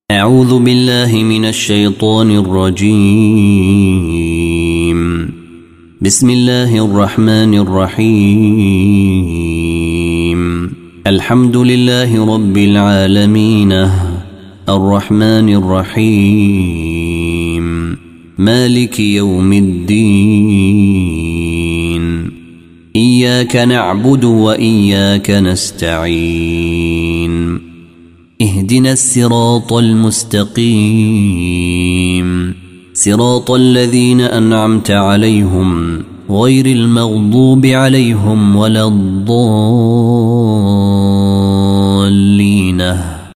أعوذ بالله من الشيطان الرجيم. بسم الله الرحمن الرحيم. الحمد لله رب العالمين الرحمن الرحيم مالك يوم الدين. إياك نعبد وإياك نستعين. اهدنا الصراط المستقيم صراط الذين أنعمت عليهم غير المغضوب عليهم ولا الضالين.